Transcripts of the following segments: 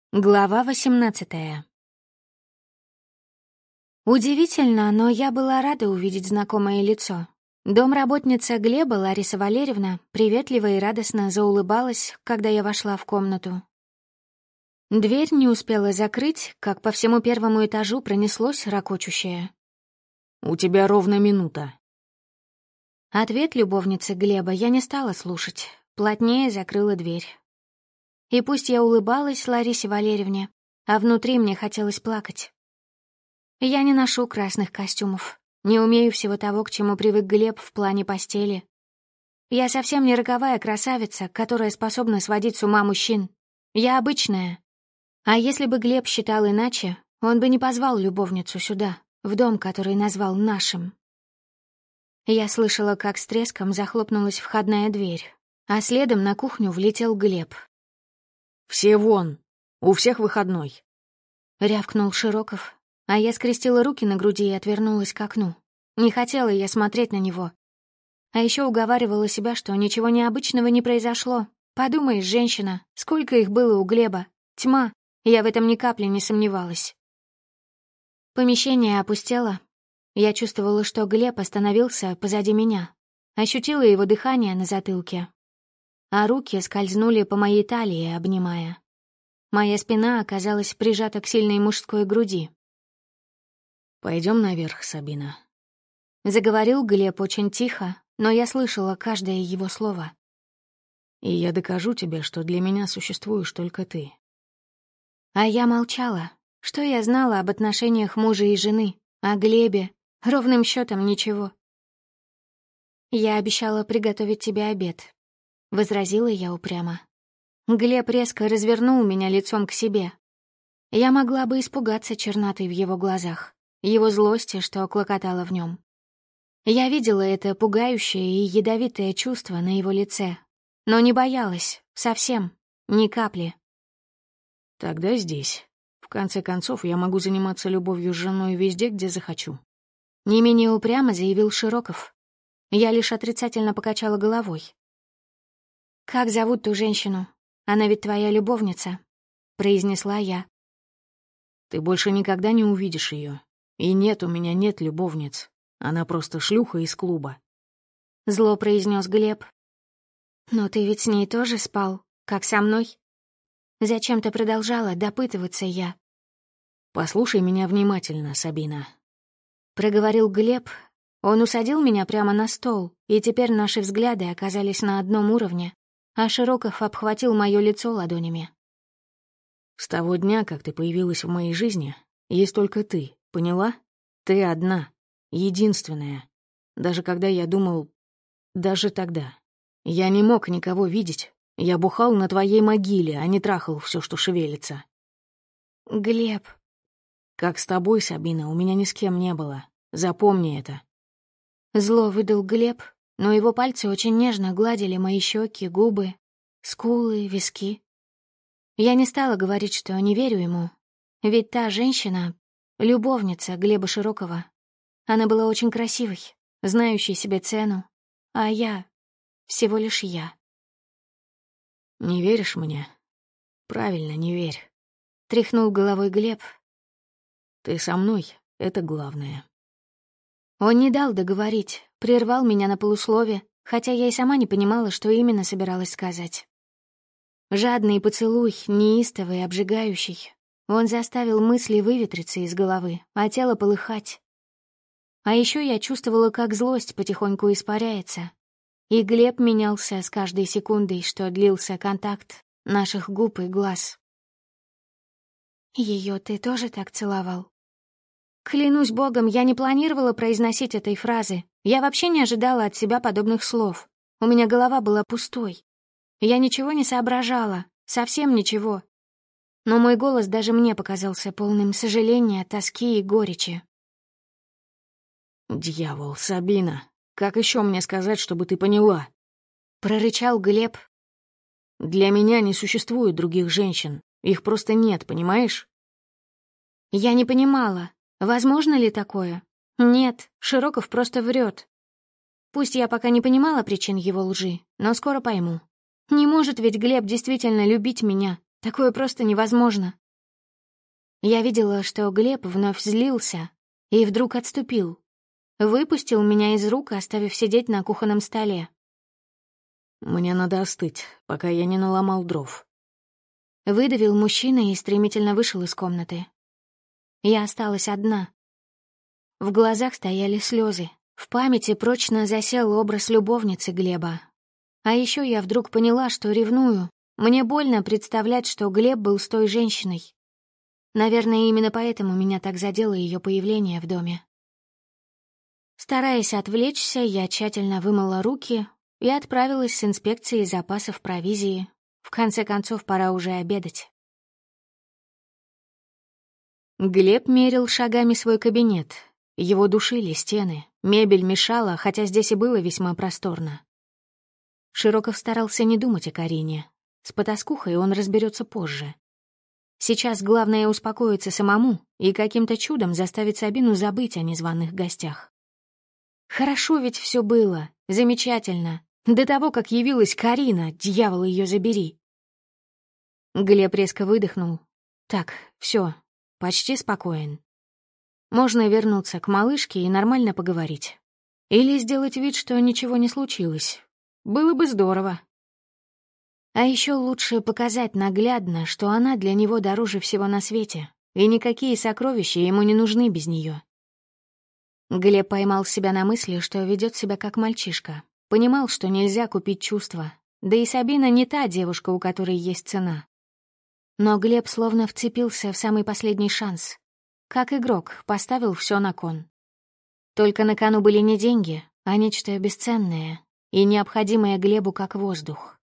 Глава 18. Удивительно, но я была рада увидеть знакомое лицо. Домработница Глеба, Лариса Валерьевна, приветливо и радостно заулыбалась, когда я вошла в комнату. Дверь не успела закрыть, как по всему первому этажу пронеслось ракочущее: «У тебя ровно минута». Ответ любовницы Глеба я не стала слушать, плотнее закрыла дверь. И пусть я улыбалась Ларисе Валерьевне, а внутри мне хотелось плакать. Я не ношу красных костюмов, не умею всего того, к чему привык Глеб в плане постели. Я совсем не роковая красавица, которая способна сводить с ума мужчин. Я обычная. А если бы Глеб считал иначе, он бы не позвал любовницу сюда, в дом, который назвал нашим. Я слышала, как с треском захлопнулась входная дверь, а следом на кухню влетел Глеб. «Все вон! У всех выходной!» — рявкнул Широков, а я скрестила руки на груди и отвернулась к окну. Не хотела я смотреть на него. А еще уговаривала себя, что ничего необычного не произошло. Подумаешь, женщина, сколько их было у Глеба. Тьма, я в этом ни капли не сомневалась. Помещение опустело. Я чувствовала, что Глеб остановился позади меня. Ощутила его дыхание на затылке. А руки скользнули по моей талии, обнимая. Моя спина оказалась прижата к сильной мужской груди. «Пойдем наверх, Сабина», — заговорил Глеб очень тихо, но я слышала каждое его слово. «И я докажу тебе, что для меня существуешь только ты». А я молчала. Что я знала об отношениях мужа и жены, о Глебе? Ровным счетом ничего. «Я обещала приготовить тебе обед», — возразила я упрямо. Глеб резко развернул меня лицом к себе. Я могла бы испугаться черноты в его глазах, его злости, что клокотало в нем. Я видела это пугающее и ядовитое чувство на его лице, но не боялась, совсем, ни капли. «Тогда здесь. В конце концов, я могу заниматься любовью с женой везде, где захочу». Не менее упрямо заявил Широков. Я лишь отрицательно покачала головой. «Как зовут ту женщину? Она ведь твоя любовница», — произнесла я. «Ты больше никогда не увидишь ее. И нет, у меня нет любовниц. Она просто шлюха из клуба». Зло произнес Глеб. «Но ты ведь с ней тоже спал, как со мной?» Зачем-то продолжала допытываться я. «Послушай меня внимательно, Сабина», — проговорил Глеб. Он усадил меня прямо на стол, и теперь наши взгляды оказались на одном уровне, а Широков обхватил моё лицо ладонями. «С того дня, как ты появилась в моей жизни, есть только ты, поняла? Ты одна, единственная. Даже когда я думал... Даже тогда. Я не мог никого видеть. Я бухал на твоей могиле, а не трахал все, что шевелится». «Глеб...» «Как с тобой, Сабина, у меня ни с кем не было. Запомни это». Зло выдал Глеб, но его пальцы очень нежно гладили мои щеки, губы, скулы, виски. Я не стала говорить, что не верю ему. Ведь та женщина — любовница Глеба Широкова. Она была очень красивой, знающей себе цену. А я — всего лишь я. «Не веришь мне? Правильно, не верь», — тряхнул головой Глеб. «Ты со мной, это главное». Он не дал договорить, прервал меня на полуслове, хотя я и сама не понимала, что именно собиралась сказать. Жадный поцелуй, неистовый, обжигающий. Он заставил мысли выветриться из головы, а тело полыхать. А еще я чувствовала, как злость потихоньку испаряется. И Глеб менялся с каждой секундой, что длился контакт наших губ и глаз. «Ее ты тоже так целовал?» Клянусь богом, я не планировала произносить этой фразы. Я вообще не ожидала от себя подобных слов. У меня голова была пустой. Я ничего не соображала, совсем ничего. Но мой голос даже мне показался полным сожаления, тоски и горечи. «Дьявол, Сабина, как еще мне сказать, чтобы ты поняла?» — прорычал Глеб. «Для меня не существует других женщин. Их просто нет, понимаешь?» Я не понимала, возможно ли такое? Нет, Широков просто врет. Пусть я пока не понимала причин его лжи, но скоро пойму. Не может ведь Глеб действительно любить меня, Такое просто невозможно. Я видела, что Глеб вновь злился и вдруг отступил. Выпустил меня из рук, оставив сидеть на кухонном столе. «Мне надо остыть, пока я не наломал дров». Выдавил мужчина и стремительно вышел из комнаты. Я осталась одна. В глазах стояли слезы. В памяти прочно засел образ любовницы Глеба. А еще я вдруг поняла, что ревную. Мне больно представлять, что Глеб был с той женщиной. Наверное, именно поэтому меня так задело ее появление в доме. Стараясь отвлечься, я тщательно вымыла руки и отправилась с инспекцией запасов провизии. В конце концов, пора уже обедать. Глеб мерил шагами свой кабинет. Его душили стены, мебель мешала, хотя здесь и было весьма просторно. Широков старался не думать о Карине. С потаскухой он разберется позже. Сейчас главное успокоиться самому и каким-то чудом заставить Сабину забыть о незваных гостях. Хорошо ведь все было, замечательно. До того, как явилась Карина, дьявол ее забери. Глеб резко выдохнул. Так, все, почти спокоен. Можно вернуться к малышке и нормально поговорить. Или сделать вид, что ничего не случилось. Было бы здорово. А еще лучше показать наглядно, что она для него дороже всего на свете, и никакие сокровища ему не нужны без нее. Глеб поймал себя на мысли, что ведет себя как мальчишка. Понимал, что нельзя купить чувства. Да и Сабина не та девушка, у которой есть цена. Но Глеб словно вцепился в самый последний шанс. Как игрок, поставил все на кон. Только на кону были не деньги, а нечто бесценное и необходимое Глебу как воздух.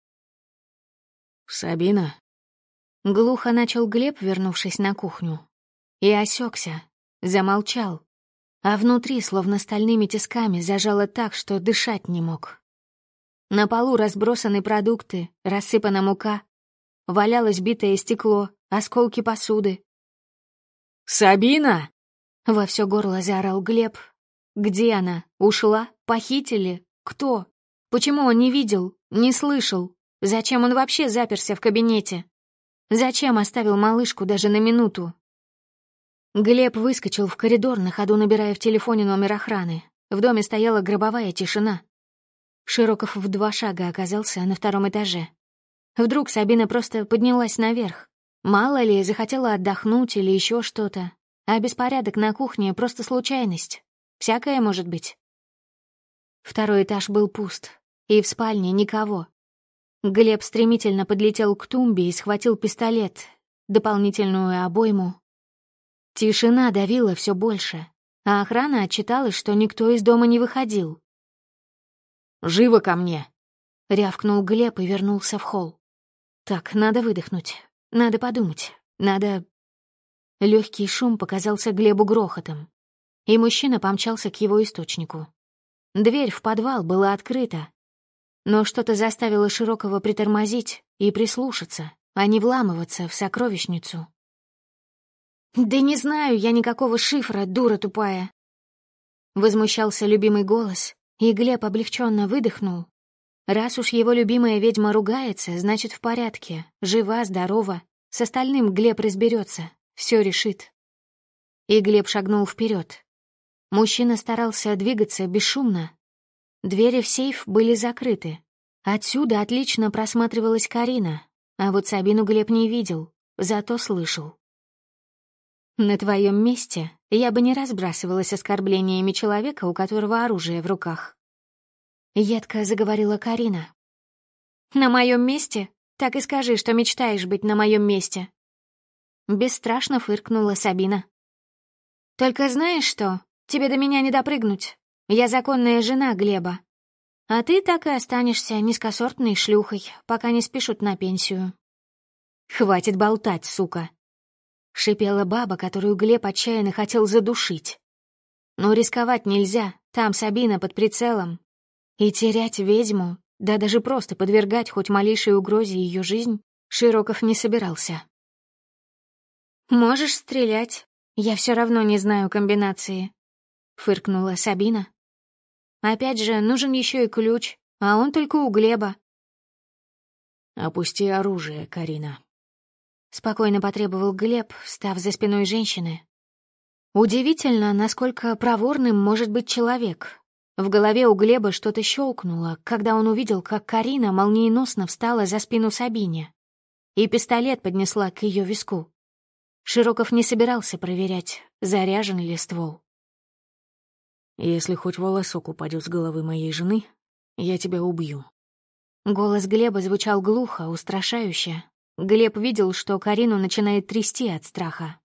«Сабина?» Глухо начал Глеб, вернувшись на кухню. И осекся, замолчал, а внутри словно стальными тисками зажало так, что дышать не мог. На полу разбросаны продукты, рассыпана мука, валялось битое стекло, осколки посуды. «Сабина!» — во все горло заорал Глеб. Где она? Ушла? Похитили? Кто? Почему он не видел, не слышал? Зачем он вообще заперся в кабинете? Зачем оставил малышку даже на минуту? Глеб выскочил в коридор, на ходу набирая в телефоне номер охраны. В доме стояла гробовая тишина. Широков в 2 шага оказался на 2-м этаже. Вдруг Сабина просто поднялась наверх. Мало ли, захотела отдохнуть или еще что-то. А беспорядок на кухне — просто случайность. Всякое может быть. 2-й этаж был пуст, и в спальне никого. Глеб стремительно подлетел к тумбе и схватил пистолет, дополнительную обойму. Тишина давила все больше, а охрана отчиталась, что никто из дома не выходил. «Живо ко мне!» — рявкнул Глеб и вернулся в холл. «Так, надо выдохнуть, надо подумать, надо...» Легкий шум показался Глебу грохотом, и мужчина помчался к его источнику. Дверь в подвал была открыта, но что-то заставило Широкова притормозить и прислушаться, а не вламываться в сокровищницу. «Да не знаю я никакого шифра, дура тупая!» Возмущался любимый голос, и Глеб облегченно выдохнул. Раз уж его любимая ведьма ругается, значит, в порядке, жива, здорова. С остальным Глеб разберется, все решит. И Глеб шагнул вперед. Мужчина старался двигаться бесшумно. Двери в сейф были закрыты. Отсюда отлично просматривалась Карина, а вот Сабину Глеб не видел, зато слышал. «На твоем месте я бы не разбрасывалась оскорблениями человека, у которого оружие в руках». Едко заговорила Карина. «На моем месте? Так и скажи, что мечтаешь быть на моем месте». Бесстрашно фыркнула Сабина. «Только знаешь что? Тебе до меня не допрыгнуть. Я законная жена Глеба. А ты так и останешься низкосортной шлюхой, пока не спишут на пенсию». «Хватит болтать, сука!» — шипела баба, которую Глеб отчаянно хотел задушить. Но рисковать нельзя, там Сабина под прицелом. И терять ведьму, да даже просто подвергать хоть малейшей угрозе ее жизнь, Широков не собирался. «Можешь стрелять, я все равно не знаю комбинации», — фыркнула Сабина. «Опять же, нужен еще и ключ, а он только у Глеба». «Опусти оружие, Карина», спокойно потребовал Глеб, встав за спиной женщины. Удивительно, насколько проворным может быть человек. В голове у Глеба что-то щелкнуло, когда он увидел, как Карина молниеносно встала за спину Сабине и пистолет поднесла к ее виску. Широков не собирался проверять, заряжен ли ствол. «Если хоть волосок упадет с головы моей жены, я тебя убью». Голос Глеба звучал глухо, устрашающе. Глеб видел, что Карину начинает трясти от страха.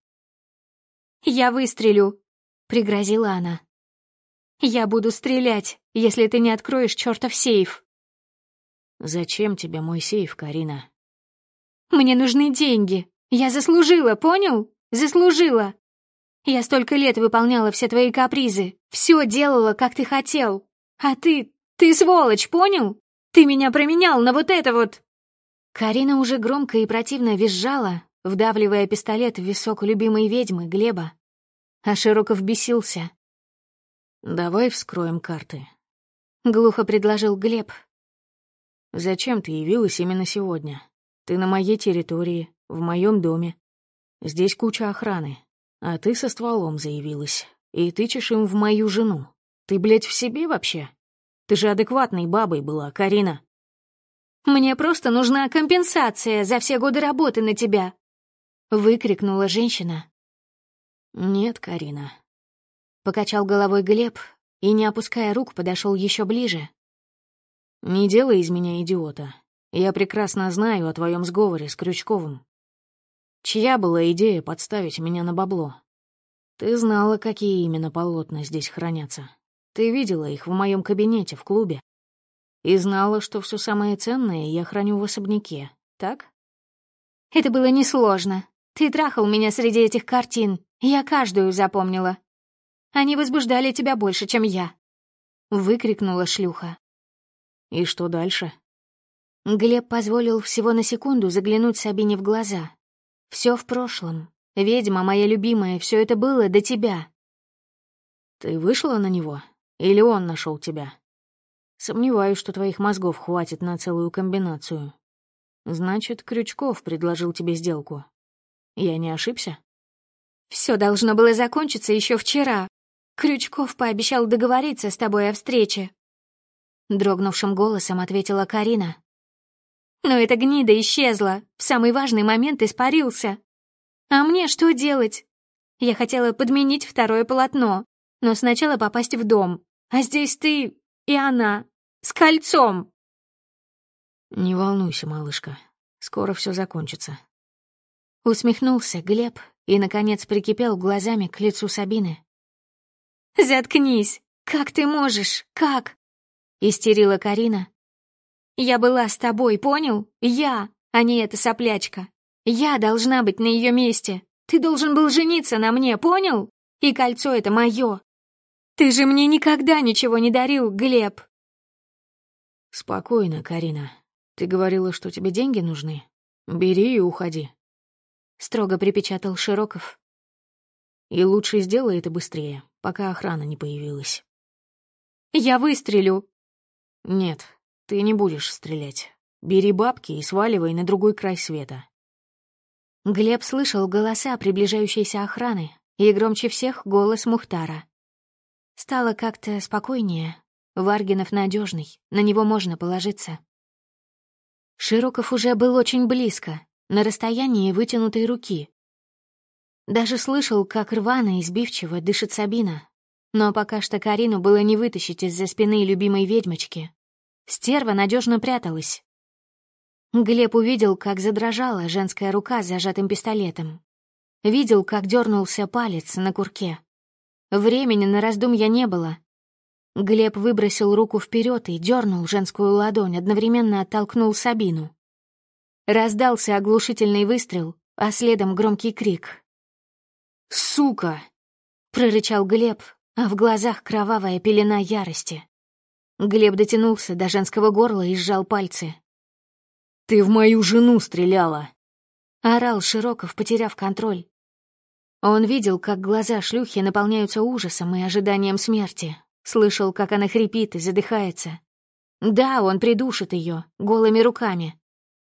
«Я выстрелю», — пригрозила она. «Я буду стрелять, если ты не откроешь чертов сейф». «Зачем тебе мой сейф, Карина?» «Мне нужны деньги. Я заслужила, понял? Заслужила. Я столько лет выполняла все твои капризы, все делала, как ты хотел. А ты сволочь, понял? Ты меня променял на вот это вот». Карина уже громко и противно визжала, вдавливая пистолет в висок любимой ведьмы Глеба. А Широков бесился. «Давай вскроем карты», — глухо предложил Глеб. «Зачем ты явилась именно сегодня? Ты на моей территории, в моем доме. Здесь куча охраны, а ты со стволом заявилась и тычешь им в мою жену. Ты, блядь, в себе вообще? Ты же адекватной бабой была, Карина». «Мне просто нужна компенсация за все годы работы на тебя», — выкрикнула женщина. «Нет, Карина», — покачал головой Глеб и, не опуская рук, подошел еще ближе. «Не делай из меня идиота. Я прекрасно знаю о твоем сговоре с Крючковым. Чья была идея подставить меня на бабло? Ты знала, какие именно полотна здесь хранятся. Ты видела их в моем кабинете в клубе. И знала, что все самое ценное я храню в особняке, так?» «Это было несложно. Ты трахал меня среди этих картин, и я каждую запомнила. Они возбуждали тебя больше, чем я», — выкрикнула шлюха. «И что дальше?» Глеб позволил всего на секунду заглянуть Сабине в глаза. Все в прошлом. Ведьма моя любимая, все это было до тебя. «Ты вышла на него? Или он нашел тебя? Сомневаюсь, что твоих мозгов хватит на целую комбинацию. Значит, Крючков предложил тебе сделку. Я не ошибся?» Все должно было закончиться еще вчера. Крючков пообещал договориться с тобой о встрече. Дрогнувшим голосом ответила Карина. Но эта гнида исчезла, в самый важный момент испарился. А мне что делать? Я хотела подменить второе полотно, но сначала попасть в дом. А здесь ты и она с кольцом. «Не волнуйся, малышка, скоро все закончится». Усмехнулся Глеб и, наконец, прикипел глазами к лицу Сабины. «Заткнись! Как ты можешь? Как?» — истерила Карина. «Я была с тобой, понял? Я, а не эта соплячка. Я должна быть на ее месте. Ты должен был жениться на мне, понял? И кольцо это мое. Ты же мне никогда ничего не дарил, Глеб». «Спокойно, Карина. Ты говорила, что тебе деньги нужны? Бери и уходи», — строго припечатал Широков. «И лучше сделай это быстрее, пока охрана не появилась». «Я выстрелю». «Нет, ты не будешь стрелять. Бери бабки и сваливай на другой край света». Глеб слышал голоса приближающейся охраны и громче всех голос Мухтара. Стало как-то спокойнее. Варгинов надежный, на него можно положиться. Широков уже был очень близко, на расстоянии вытянутой руки. Даже слышал, как рвано и сбивчиво дышит Сабина. Но пока что Карину было не вытащить из-за спины любимой ведьмочки. Стерва надежно пряталась. Глеб увидел, как задрожала женская рука с зажатым пистолетом. Видел, как дернулся палец на курке. Времени на раздумья не было. Глеб выбросил руку вперед и дернул женскую ладонь, одновременно оттолкнул Сабину. Раздался оглушительный выстрел, а следом громкий крик. «Сука!» — прорычал Глеб, а в глазах кровавая пелена ярости. Глеб дотянулся до женского горла и сжал пальцы. «Ты в мою жену стреляла!» — орал Широков, потеряв контроль. Он видел, как глаза шлюхи наполняются ужасом и ожиданием смерти. Слышал, как она хрипит и задыхается. Да, он придушит ее голыми руками.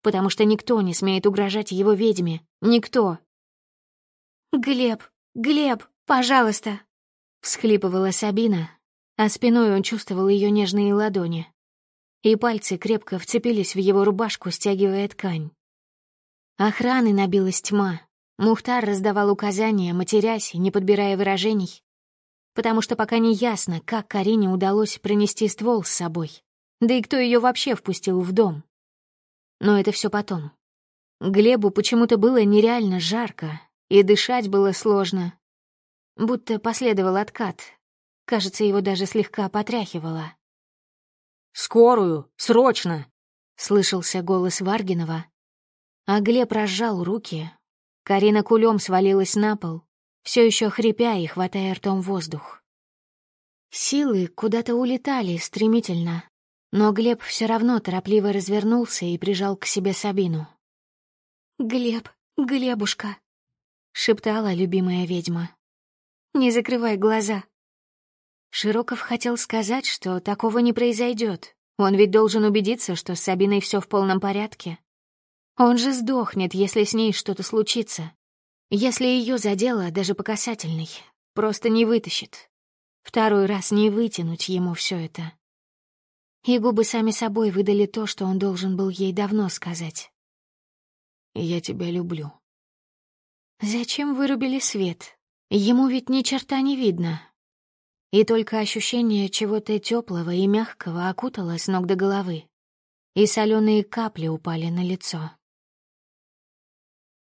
потому что никто не смеет угрожать его ведьме. Никто. «Глеб, Глеб, пожалуйста!» — всхлипывала Сабина, а спиной он чувствовал ее нежные ладони. И пальцы крепко вцепились в его рубашку, стягивая ткань. Охраны набилась тьма. Мухтар раздавал указания, матерясь и не подбирая выражений, потому что пока не ясно, как Карине удалось принести ствол с собой, да и кто ее вообще впустил в дом. Но это все потом. Глебу почему-то было нереально жарко, и дышать было сложно. Будто последовал откат. Кажется, его даже слегка потряхивало. «Скорую! Срочно!» — слышался голос Варгинова. А Глеб разжал руки. Карина кулем свалилась на пол, все еще хрипя и хватая ртом воздух. Силы куда-то улетали стремительно, но Глеб все равно торопливо развернулся и прижал к себе Сабину. «Глеб, Глебушка!» — шептала любимая ведьма. «Не закрывай глаза!» Широков хотел сказать, что такого не произойдет. Он ведь должен убедиться, что с Сабиной все в полном порядке. Он же сдохнет, если с ней что-то случится. Если ее задело даже по касательной, просто не вытащит. Второй раз не вытянуть ему все это. И губы сами собой выдали то, что он должен был ей давно сказать. «Я тебя люблю». Зачем вырубили свет? Ему ведь ни черта не видно. И только ощущение чего-то теплого и мягкого окутало с ног до головы, и соленые капли упали на лицо.